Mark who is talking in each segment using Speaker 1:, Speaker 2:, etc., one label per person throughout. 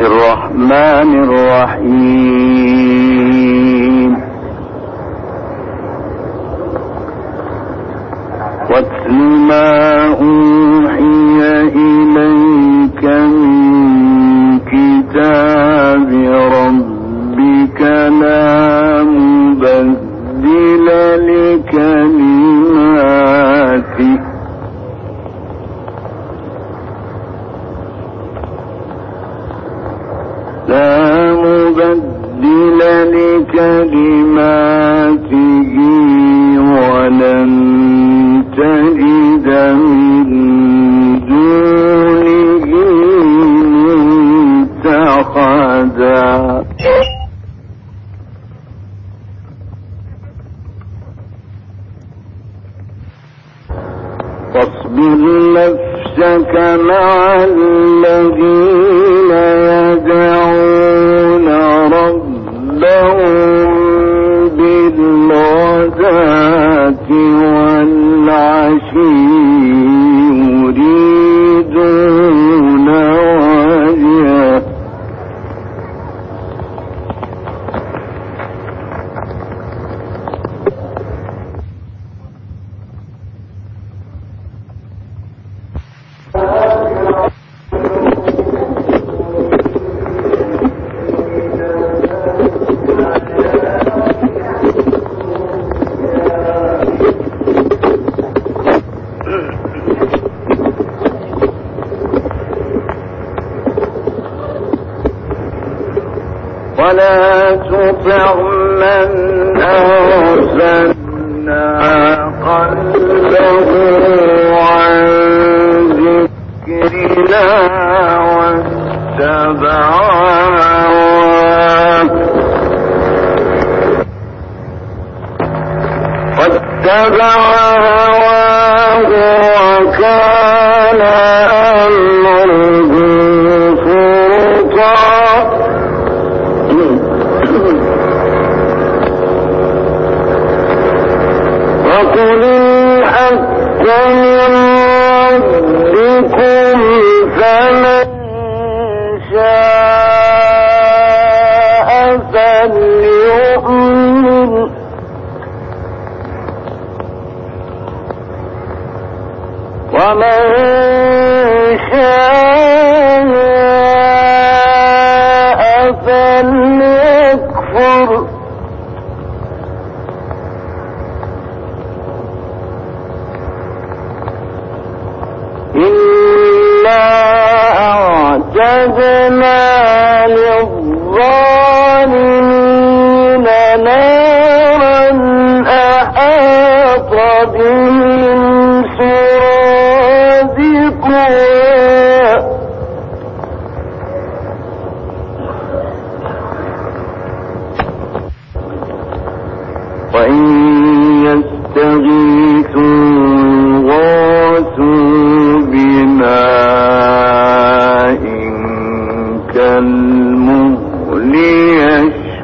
Speaker 1: الرحمن الرحيم واتل ما أوحي إليك من كتاب ربك لا مبدل لكلماته ولن تجد من دونه ملتحدا فاصبر نفسك مع الذين يدعون ربهم بالغداة والعشي يريدون وجهه ولا تطع من أغفلنا قلبه عن ذكرنا واتبع هواه وكان أمره فرطا وقل الحق من ربكم فمن شاء فليؤمن ومن شاء فليكفر إنا أعتدنا للظالمين نارا أحاط بهم سرادقها وإن يستغيثوا يغاثوا بماء كالمهل يشوي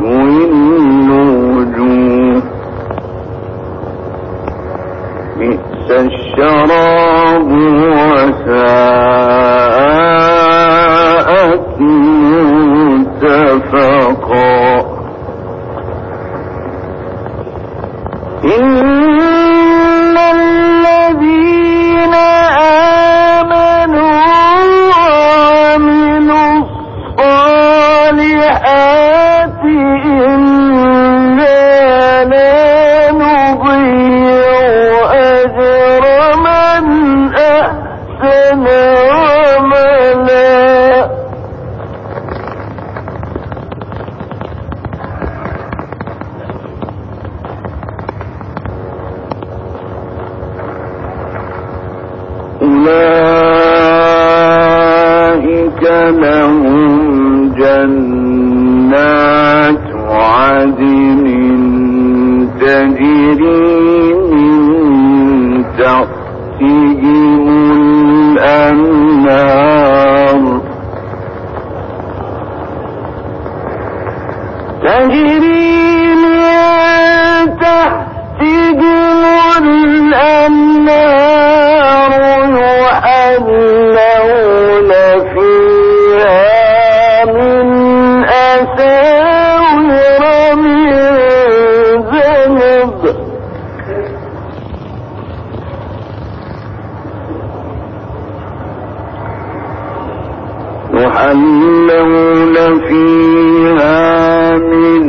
Speaker 1: يحلون فيها من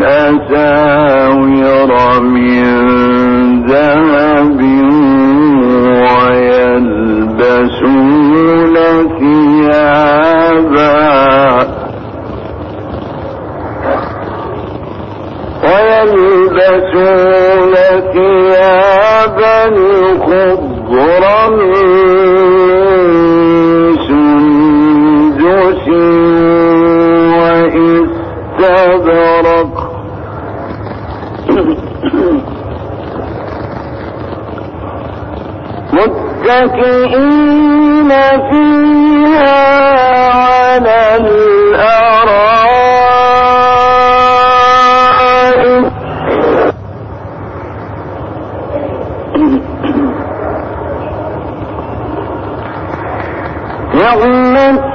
Speaker 1: أساور من ذهب ويلبسون ثيابا خضرا من سندس واستبرق متكئين فيها على الأرائك نعم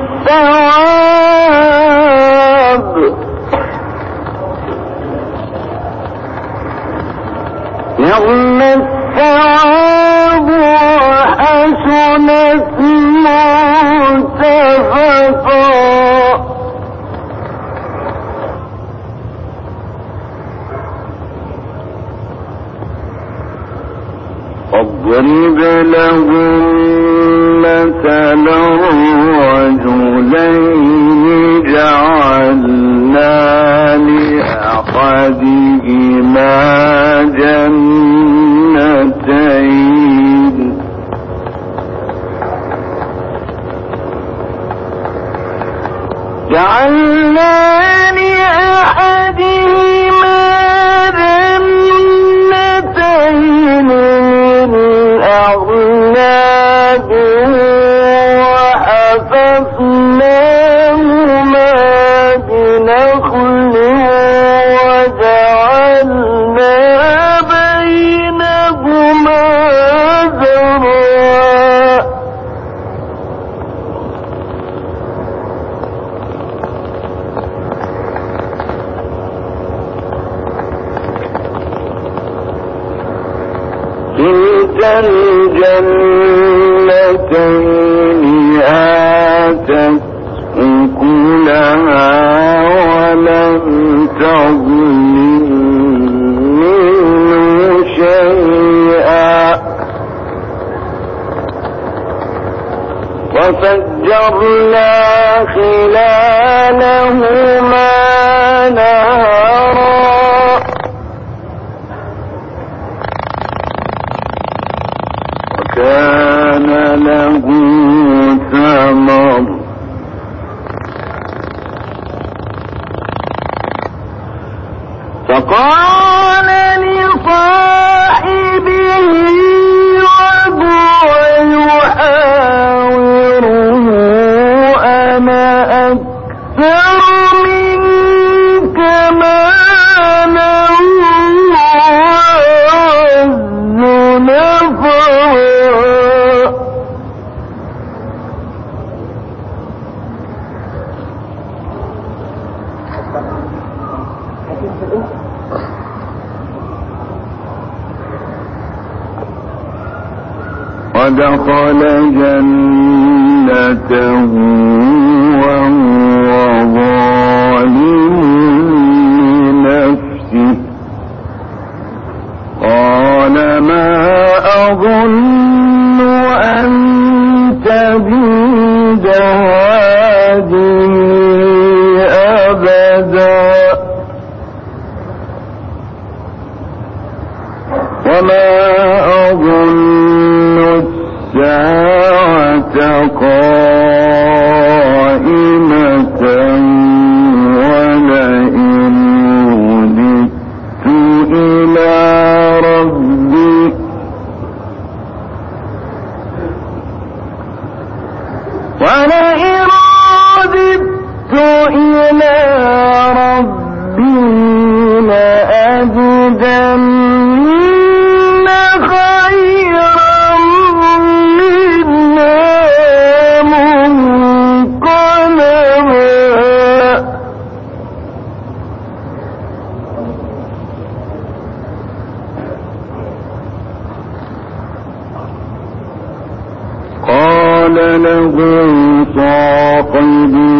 Speaker 1: الثواب نعم الثواب وحسنت مرتفقا واضرب لهم مثلا رجلين جعلنا لأحدهما جنتين من أعناب وحفظناهما بنخل وجعلنا بينهما زرعا كلتا الجنتين آتت أكلها ولم تظلم منه شيئا وفجرنا خلالهما نهرا وكان له ثمر فقال لصاحبه وهو يحاوره أنا أكثر منك مالا وأعز نفرا ودخل جنته وهو ظالم لنفسه قال ما أظن أن تبيد هذه أبدا وما أظن الساعة قائمة ولئن رددت إلى ربي لأجدن له صاحبه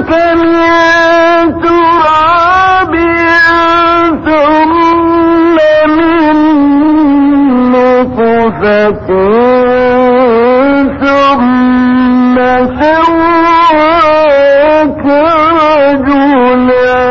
Speaker 1: ثم سواك رجلا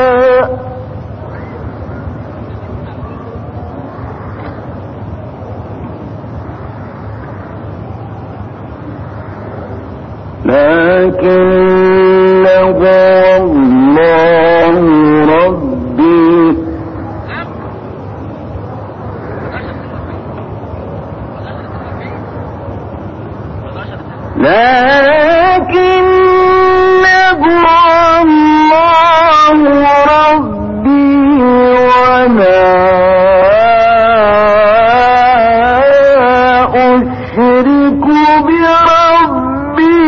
Speaker 1: لكن هو الله ربي لكن هو الله ربي وما أشرك بربي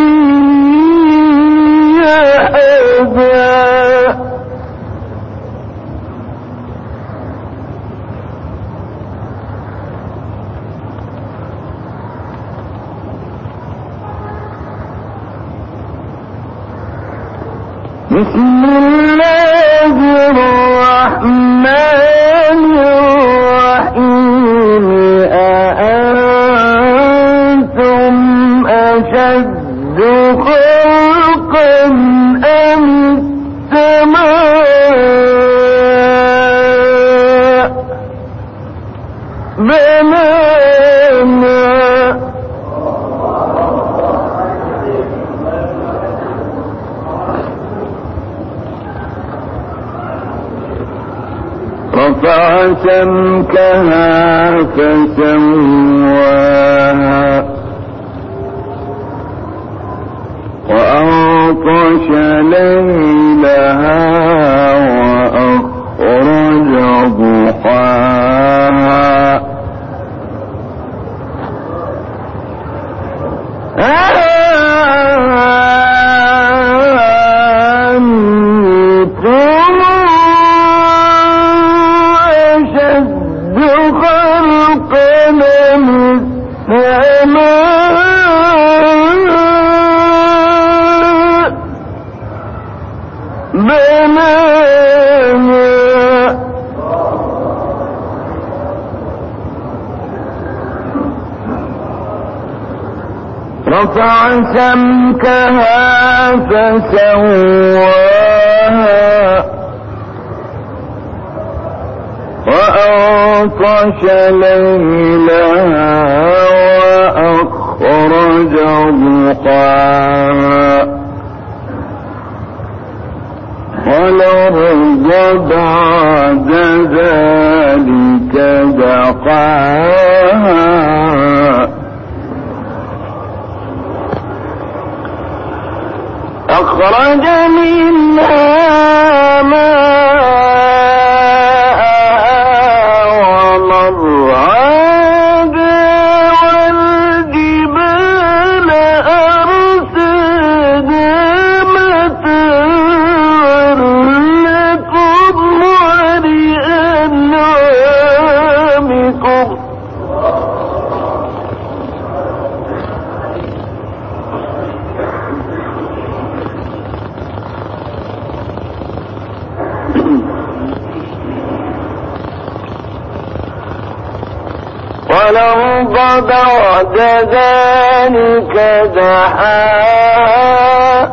Speaker 1: أحدا بسم الله الرحمن الرحيم أأنتم أشد خلقا أم السماء بنانا رفع سمكها فسواها وأغطش ليلها وأخرج ضحاها رفع سمكها فسواها وأغطش ليلها وأخرج ضحاها والأرض بعد ذلك دحاها أخرج منها ماءها ومرعاها والجبال أرساها متاعا لكم ولأنعامكم والأرض بعد ذلك دحاها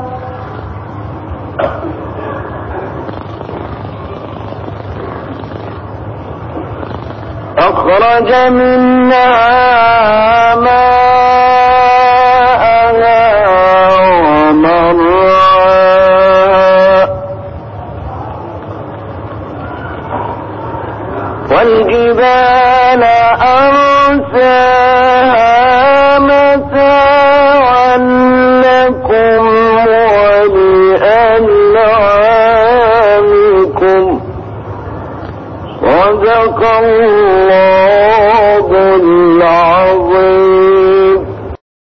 Speaker 1: أخرج منها ماءها ومرعاها والجبال أرساها متاعا لكم ولأنعامكم صدق الله